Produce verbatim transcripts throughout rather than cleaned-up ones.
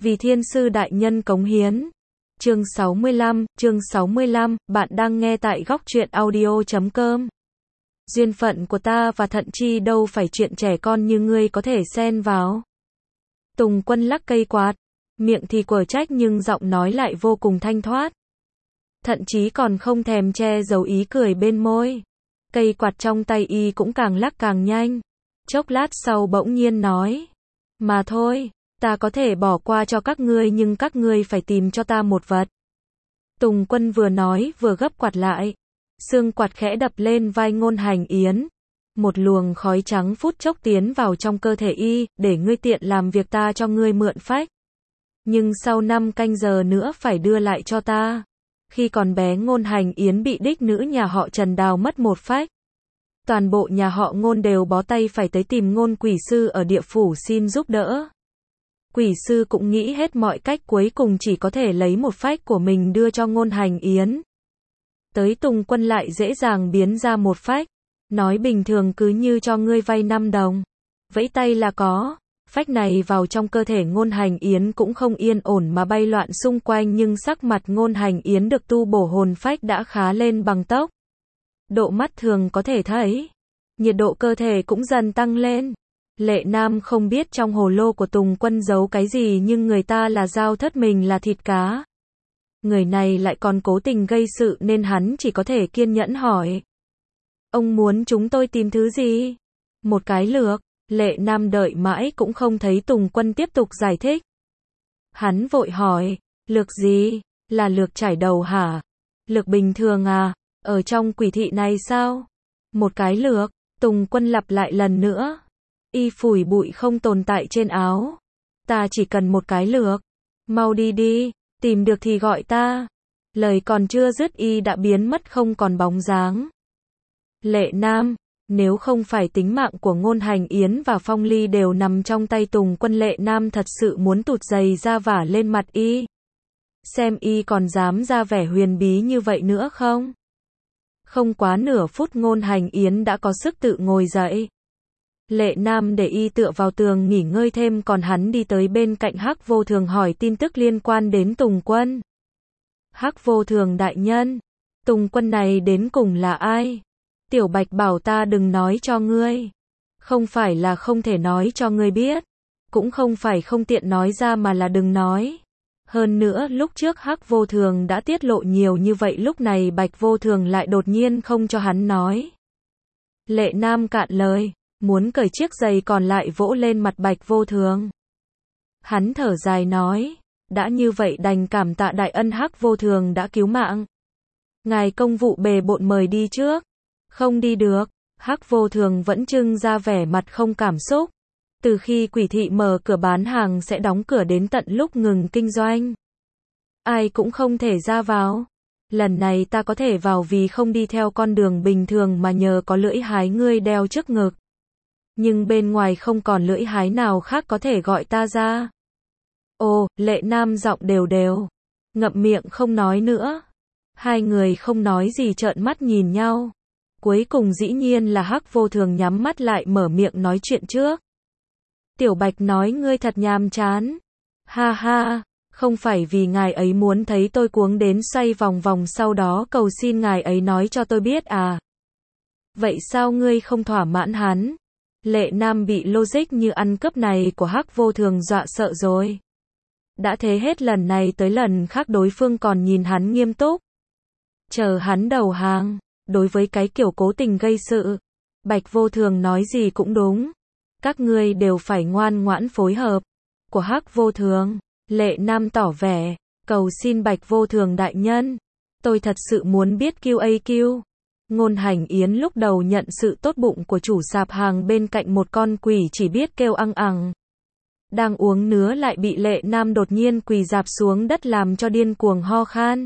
Vì thiên sư đại nhân cống hiến. Chương sáu mươi lăm, chương sáu mươi lăm, bạn đang nghe tại góc truyện audio chấm com. Duyên phận của ta và Thận Chi đâu phải chuyện trẻ con như ngươi có thể xen vào. Tùng Quân lắc cây quạt, miệng thì quở trách nhưng giọng nói lại vô cùng thanh thoát. Thậm chí còn không thèm che giấu ý cười bên môi. Cây quạt trong tay y cũng càng lắc càng nhanh. Chốc lát sau bỗng nhiên nói. Mà thôi, ta có thể bỏ qua cho các ngươi nhưng các ngươi phải tìm cho ta một vật. Tùng Quân vừa nói vừa gấp quạt lại. Xương quạt khẽ đập lên vai Ngôn Hành Yến. Một luồng khói trắng phút chốc tiến vào trong cơ thể y, để ngươi tiện làm việc ta cho ngươi mượn phách. Nhưng sau năm canh giờ nữa phải đưa lại cho ta. Khi còn bé Ngôn Hành Yến bị đích nữ nhà họ Trần đào mất một phách. Toàn bộ nhà họ Ngôn đều bó tay phải tới tìm Ngôn quỷ sư ở địa phủ xin giúp đỡ. Quỷ sư cũng nghĩ hết mọi cách cuối cùng chỉ có thể lấy một phách của mình đưa cho Ngôn Hành Yến. Tới Tùng Quân lại dễ dàng biến ra một phách. Nói bình thường cứ như cho ngươi vay năm đồng. Vẫy tay là có. Phách này vào trong cơ thể Ngôn Hành Yến cũng không yên ổn mà bay loạn xung quanh nhưng sắc mặt Ngôn Hành Yến được tu bổ hồn phách đã khá lên bằng tốc. Độ mắt thường có thể thấy. Nhiệt độ cơ thể cũng dần tăng lên. Lệ Nam không biết trong hồ lô của Tùng Quân giấu cái gì nhưng người ta là dao thất mình là thịt cá. Người này lại còn cố tình gây sự nên hắn chỉ có thể kiên nhẫn hỏi. Ông muốn chúng tôi tìm thứ gì? Một cái lược. Lệ Nam đợi mãi cũng không thấy Tùng Quân tiếp tục giải thích. Hắn vội hỏi, lược gì? Là lược trải đầu hả? Lược bình thường à? Ở trong quỷ thị này sao? Một cái lược. Tùng Quân lặp lại lần nữa. Y phủi bụi không tồn tại trên áo. Ta chỉ cần một cái lược. Mau đi đi, tìm được thì gọi ta. Lời còn chưa dứt y đã biến mất không còn bóng dáng. Lệ Nam, nếu không phải tính mạng của Ngôn Hành Yến và Phong Ly đều nằm trong tay Tùng Quân, Lệ Nam thật sự muốn tụt giày ra vả lên mặt y. Xem y còn dám ra vẻ huyền bí như vậy nữa không? Không quá nửa phút Ngôn Hành Yến đã có sức tự ngồi dậy. Lệ Nam để y tựa vào tường nghỉ ngơi thêm còn hắn đi tới bên cạnh Hắc Vô Thường hỏi tin tức liên quan đến Tùng Quân. Hắc Vô Thường đại nhân, Tùng Quân này đến cùng là ai? Tiểu Bạch bảo ta đừng nói cho ngươi. Không phải là không thể nói cho ngươi biết. Cũng không phải không tiện nói ra mà là đừng nói. Hơn nữa lúc trước Hắc Vô Thường đã tiết lộ nhiều như vậy lúc này Bạch Vô Thường lại đột nhiên không cho hắn nói. Lệ Nam cạn lời, muốn cởi chiếc giày còn lại vỗ lên mặt Bạch Vô Thường. Hắn thở dài nói, đã như vậy đành cảm tạ đại ân Hắc Vô Thường đã cứu mạng. Ngài công vụ bề bộn mời đi trước. Không đi được. Hắc Vô Thường vẫn trưng ra vẻ mặt không cảm xúc. Từ khi quỷ thị mở cửa bán hàng sẽ đóng cửa đến tận lúc ngừng kinh doanh. Ai cũng không thể ra vào. Lần này ta có thể vào vì không đi theo con đường bình thường mà nhờ có lưỡi hái ngươi đeo trước ngực. Nhưng bên ngoài không còn lưỡi hái nào khác có thể gọi ta ra. Ồ, Lệ Nam giọng đều đều. Ngậm miệng không nói nữa. Hai người không nói gì trợn mắt nhìn nhau. Cuối cùng dĩ nhiên là Hắc Vô Thường nhắm mắt lại mở miệng nói chuyện trước. Tiểu Bạch nói ngươi thật nhàm chán. Ha ha, không phải vì ngài ấy muốn thấy tôi cuống đến xoay vòng vòng sau đó cầu xin ngài ấy nói cho tôi biết à? Vậy sao ngươi không thỏa mãn hắn? Lệ Nam bị logic như ăn cướp này của Hắc Vô Thường dọa sợ rồi. Đã thế hết lần này tới lần khác đối phương còn nhìn hắn nghiêm túc. Chờ hắn đầu hàng. Đối với cái kiểu cố tình gây sự, Bạch Vô Thường nói gì cũng đúng. Các ngươi đều phải ngoan ngoãn phối hợp. Của Hắc Vô Thường, Lệ Nam tỏ vẻ, cầu xin Bạch Vô Thường đại nhân. Tôi thật sự muốn biết quy a quy. Ngôn Hành Yến lúc đầu nhận sự tốt bụng của chủ sạp hàng bên cạnh một con quỷ chỉ biết kêu ăng ằng. Đang uống nứa lại bị Lệ Nam đột nhiên quỳ rạp xuống đất làm cho điên cuồng ho khan.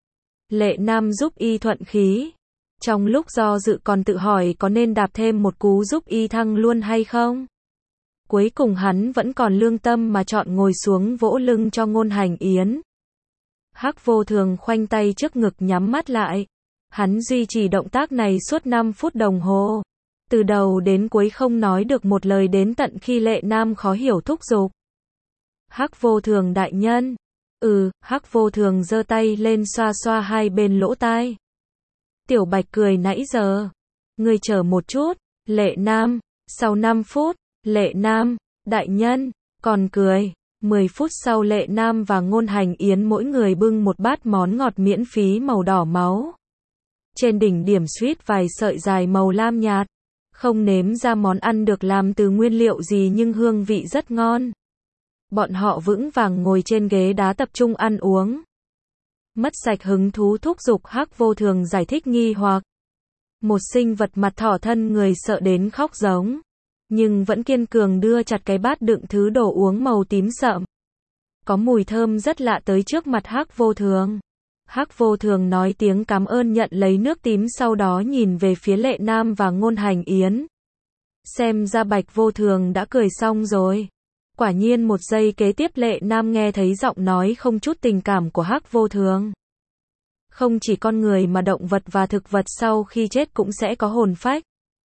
Lệ Nam giúp y thuận khí. Trong lúc do dự còn tự hỏi có nên đạp thêm một cú giúp y thăng luôn hay không. Cuối cùng hắn vẫn còn lương tâm mà chọn ngồi xuống vỗ lưng cho Ngôn Hành Yến. Hắc Vô Thường khoanh tay trước ngực nhắm mắt lại. Hắn duy trì động tác này suốt năm phút đồng hồ. Từ đầu đến cuối không nói được một lời đến tận khi Lệ Nam khó hiểu thúc giục. Hắc Vô Thường đại nhân. Ừ, Hắc Vô Thường giơ tay lên xoa xoa hai bên lỗ tai. Tiểu Bạch cười nãy giờ. Ngươi chờ một chút, Lệ Nam. Sau năm phút, Lệ Nam, đại nhân, còn cười. mười phút sau Lệ Nam và Ngôn Hành Yến mỗi người bưng một bát món ngọt miễn phí màu đỏ máu. Trên đỉnh điểm suýt vài sợi dài màu lam nhạt. Không nếm ra món ăn được làm từ nguyên liệu gì nhưng hương vị rất ngon. Bọn họ vững vàng ngồi trên ghế đá tập trung ăn uống. Mất sạch hứng thú thúc giục Hắc Vô Thường giải thích nghi hoặc. Một sinh vật mặt thỏ thân người sợ đến khóc giống. Nhưng vẫn kiên cường đưa chặt cái bát đựng thứ đồ uống màu tím sậm. Có mùi thơm rất lạ tới trước mặt Hắc Vô Thường. Hắc Vô Thường nói tiếng cảm ơn nhận lấy nước tím sau đó nhìn về phía Lệ Nam và Ngôn Hành Yến. Xem ra Bạch Vô Thường đã cười xong rồi. Quả nhiên một giây kế tiếp Lệ Nam nghe thấy giọng nói không chút tình cảm của Hắc Vô Thường. Không chỉ con người mà động vật và thực vật sau khi chết cũng sẽ có hồn phách.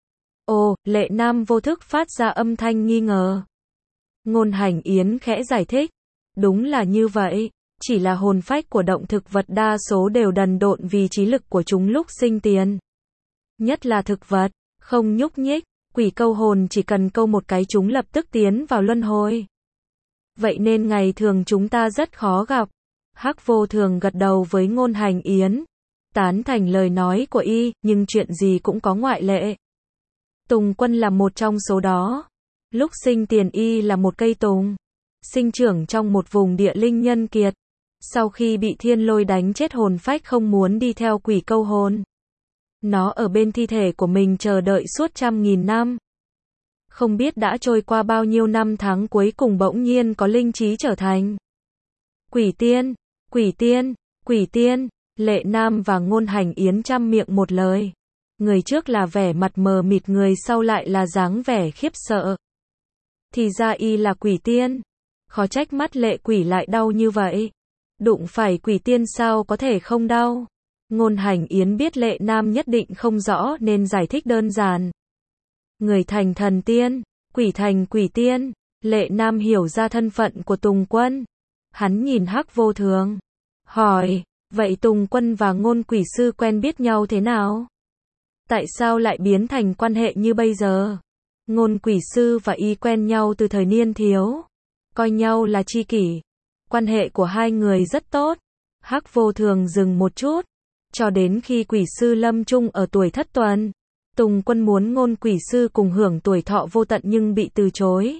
Ồ, Lệ Nam vô thức phát ra âm thanh nghi ngờ. Ngôn Hành Yến khẽ giải thích. Đúng là như vậy. Chỉ là hồn phách của động thực vật đa số đều đần độn vì trí lực của chúng lúc sinh tiền. Nhất là thực vật, không nhúc nhích, quỷ câu hồn chỉ cần câu một cái chúng lập tức tiến vào luân hồi. Vậy nên ngày thường chúng ta rất khó gặp. Hắc Vô Thường gật đầu với Ngôn Hành Yến. Tán thành lời nói của y, nhưng chuyện gì cũng có ngoại lệ. Tùng Quân là một trong số đó. Lúc sinh tiền y là một cây tùng. Sinh trưởng trong một vùng địa linh nhân kiệt. Sau khi bị thiên lôi đánh chết hồn phách không muốn đi theo quỷ câu hồn. Nó ở bên thi thể của mình chờ đợi suốt trăm nghìn năm. Không biết đã trôi qua bao nhiêu năm tháng cuối cùng bỗng nhiên có linh trí trở thành quỷ tiên, quỷ tiên, quỷ tiên. Lệ Nam và Ngôn Hành Yến trăm miệng một lời. Người trước là vẻ mặt mờ mịt, người sau lại là dáng vẻ khiếp sợ. Thì ra y là quỷ tiên. Khó trách mắt lệ quỷ lại đau như vậy. Đụng phải quỷ tiên sao có thể không đau. Ngôn Hành Yến biết Lệ Nam nhất định không rõ nên giải thích đơn giản. Người thành thần tiên, quỷ thành quỷ tiên. Lệ Nam hiểu ra thân phận của Tùng Quân. Hắn nhìn Hắc Vô Thường. Hỏi, vậy Tùng Quân và Ngôn Quỷ Sư quen biết nhau thế nào? Tại sao lại biến thành quan hệ như bây giờ? Ngôn Quỷ Sư và y quen nhau từ thời niên thiếu. Coi nhau là tri kỷ. Quan hệ của hai người rất tốt. Hắc Vô Thường dừng một chút. Cho đến khi Quỷ Sư lâm chung ở tuổi thất tuần. Tùng Quân muốn Ngôn Quỷ Sư cùng hưởng tuổi thọ vô tận nhưng bị từ chối.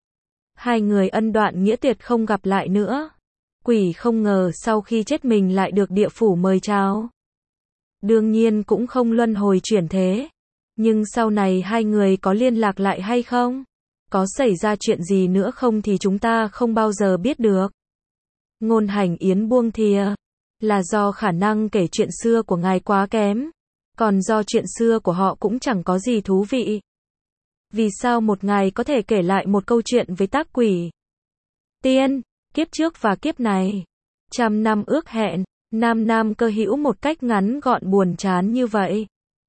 Hai người ân đoạn nghĩa tuyệt không gặp lại nữa. Quỷ không ngờ sau khi chết mình lại được địa phủ mời chào. Đương nhiên cũng không luân hồi chuyển thế. Nhưng sau này hai người có liên lạc lại hay không? Có xảy ra chuyện gì nữa không thì chúng ta không bao giờ biết được. Ngôn Hành Yến buông thìa. Là do khả năng kể chuyện xưa của ngài quá kém. Còn do chuyện xưa của họ cũng chẳng có gì thú vị. Vì sao một ngài có thể kể lại một câu chuyện với tác quỷ tiên, kiếp trước và kiếp này? Trăm năm ước hẹn, nam nam cơ hữu một cách ngắn gọn buồn chán như vậy.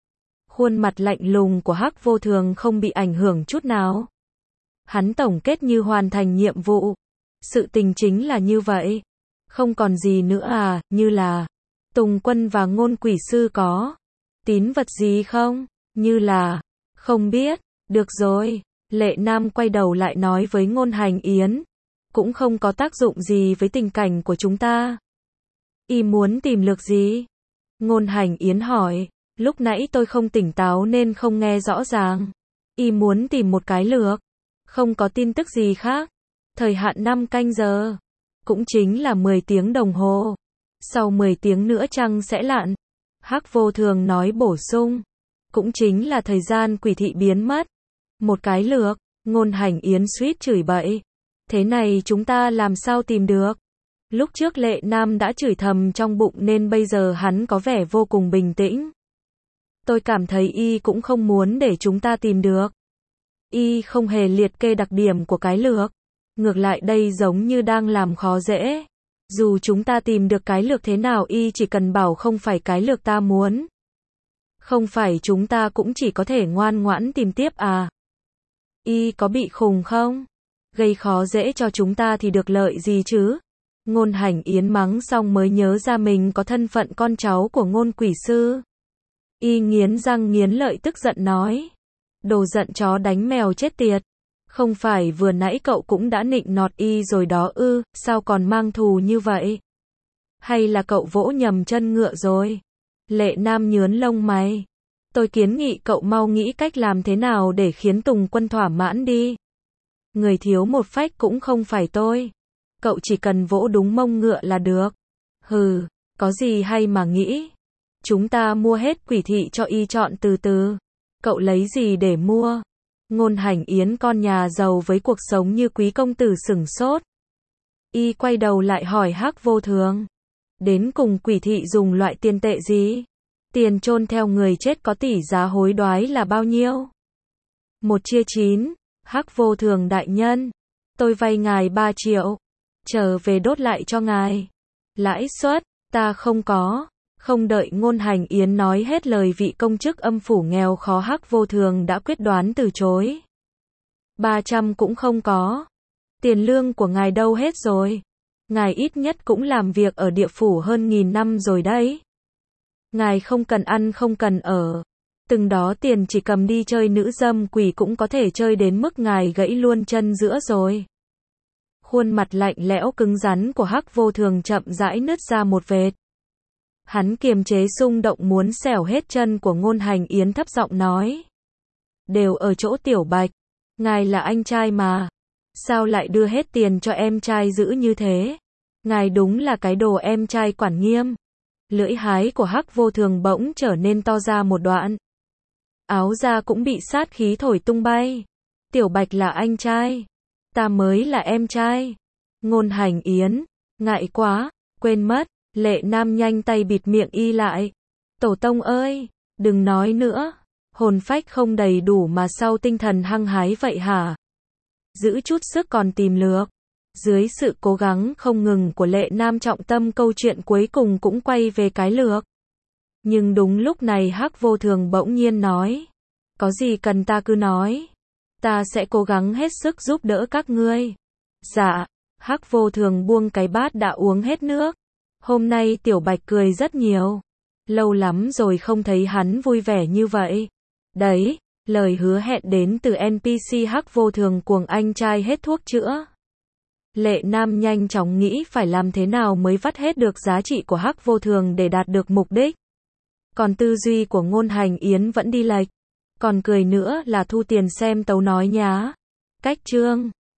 Khuôn mặt lạnh lùng của Hắc Vô Thường không bị ảnh hưởng chút nào. Hắn tổng kết như hoàn thành nhiệm vụ. Sự tình chính là như vậy. Không còn gì nữa à, như là Tùng Quân và Ngôn Quỷ Sư có tín vật gì không? Như là không biết. Được rồi. Lệ Nam quay đầu lại nói với Ngôn Hành Yến. Cũng không có tác dụng gì với tình cảnh của chúng ta. Y muốn tìm lược gì? Ngôn Hành Yến hỏi. Lúc nãy tôi không tỉnh táo nên không nghe rõ ràng. Y muốn tìm một cái lược. Không có tin tức gì khác. Thời hạn năm canh giờ. Cũng chính là mười tiếng đồng hồ. Sau mười tiếng nữa trăng sẽ lặn. Hắc Vô Thường nói bổ sung. Cũng chính là thời gian quỷ thị biến mất. Một cái lược. Ngôn Hành Yến suýt chửi bậy. Thế này chúng ta làm sao tìm được? Lúc trước Lệ Nam đã chửi thầm trong bụng nên bây giờ hắn có vẻ vô cùng bình tĩnh. Tôi cảm thấy y cũng không muốn để chúng ta tìm được. Y không hề liệt kê đặc điểm của cái lược. Ngược lại đây giống như đang làm khó dễ. Dù chúng ta tìm được cái lược thế nào y chỉ cần bảo không phải cái lược ta muốn. Không phải chúng ta cũng chỉ có thể ngoan ngoãn tìm tiếp à? Y có bị khùng không? gây khó dễ cho chúng ta thì được lợi gì chứ? Ngôn Hành Yến mắng xong mới nhớ ra mình có thân phận con cháu của Ngôn Quỷ Sư. Y nghiến răng nghiến lợi tức giận nói. Đồ giận chó đánh mèo chết tiệt. Không phải vừa nãy cậu cũng đã nịnh nọt y rồi đó ư, sao còn mang thù như vậy? Hay là cậu vỗ nhầm chân ngựa rồi? Lệ Nam nhướn lông mày. Tôi kiến nghị cậu mau nghĩ cách làm thế nào để khiến Tùng Quân thỏa mãn đi. Người thiếu một phách cũng không phải tôi. Cậu chỉ cần vỗ đúng mông ngựa là được. Hừ, có gì hay mà nghĩ. Chúng ta mua hết quỷ thị cho y chọn từ từ. Cậu lấy gì để mua? Ngôn Hành Yến con nhà giàu với cuộc sống như quý công tử sửng sốt. Y quay đầu lại hỏi Hắc Vô Thường. Đến cùng quỷ thị dùng loại tiền tệ gì? Tiền chôn theo người chết có tỷ giá hối đoái là bao nhiêu? Một chia chín. Hắc Vô Thường đại nhân. Tôi vay ngài ba triệu. Trở về đốt lại cho ngài. Lãi suất, ta không có. Không đợi Ngôn Hành Yến nói hết lời, vị công chức âm phủ nghèo khó Hắc Vô Thường đã quyết đoán từ chối. ba trăm cũng không có. Tiền lương của ngài đâu hết rồi? Ngài ít nhất cũng làm việc ở địa phủ hơn nghìn năm rồi đấy. Ngài không cần ăn không cần ở. Từng đó tiền chỉ cầm đi chơi nữ dâm quỷ cũng có thể chơi đến mức ngài gãy luôn chân giữa rồi. Khuôn mặt lạnh lẽo cứng rắn của Hắc Vô Thường chậm rãi nứt ra một vệt. Hắn kiềm chế xung động muốn xẻo hết chân của Ngôn Hành Yến, thấp giọng nói. Đều ở chỗ Tiểu Bạch. Ngài là anh trai mà. Sao lại đưa hết tiền cho em trai giữ như thế? Ngài đúng là cái đồ em trai quản nghiêm. Lưỡi hái của Hắc Vô Thường bỗng trở nên to ra một đoạn. Áo da cũng bị sát khí thổi tung bay. Tiểu Bạch là anh trai. Ta mới là em trai. Ngôn Hành Yến. Ngại quá. Quên mất. Lệ Nam nhanh tay bịt miệng y lại. Tổ tông ơi. Đừng nói nữa. Hồn phách không đầy đủ mà sau tinh thần hăng hái vậy hả? Giữ chút sức còn tìm lược. Dưới sự cố gắng không ngừng của Lệ Nam, trọng tâm câu chuyện cuối cùng cũng quay về cái lược. Nhưng đúng lúc này Hắc Vô Thường bỗng nhiên nói. Có gì cần ta cứ nói. Ta sẽ cố gắng hết sức giúp đỡ các ngươi. Dạ. Hắc Vô Thường buông cái bát đã uống hết nước. Hôm nay Tiểu Bạch cười rất nhiều. Lâu lắm rồi không thấy hắn vui vẻ như vậy. Đấy, lời hứa hẹn đến từ en pê xê Hắc Vô Thường cuồng anh trai hết thuốc chữa. Lệ Nam nhanh chóng nghĩ phải làm thế nào mới vắt hết được giá trị của Hắc Vô Thường để đạt được mục đích. Còn tư duy của Ngôn Hành Yến vẫn đi lệch. Còn cười nữa là thu tiền xem tấu nói nhá. Cách chương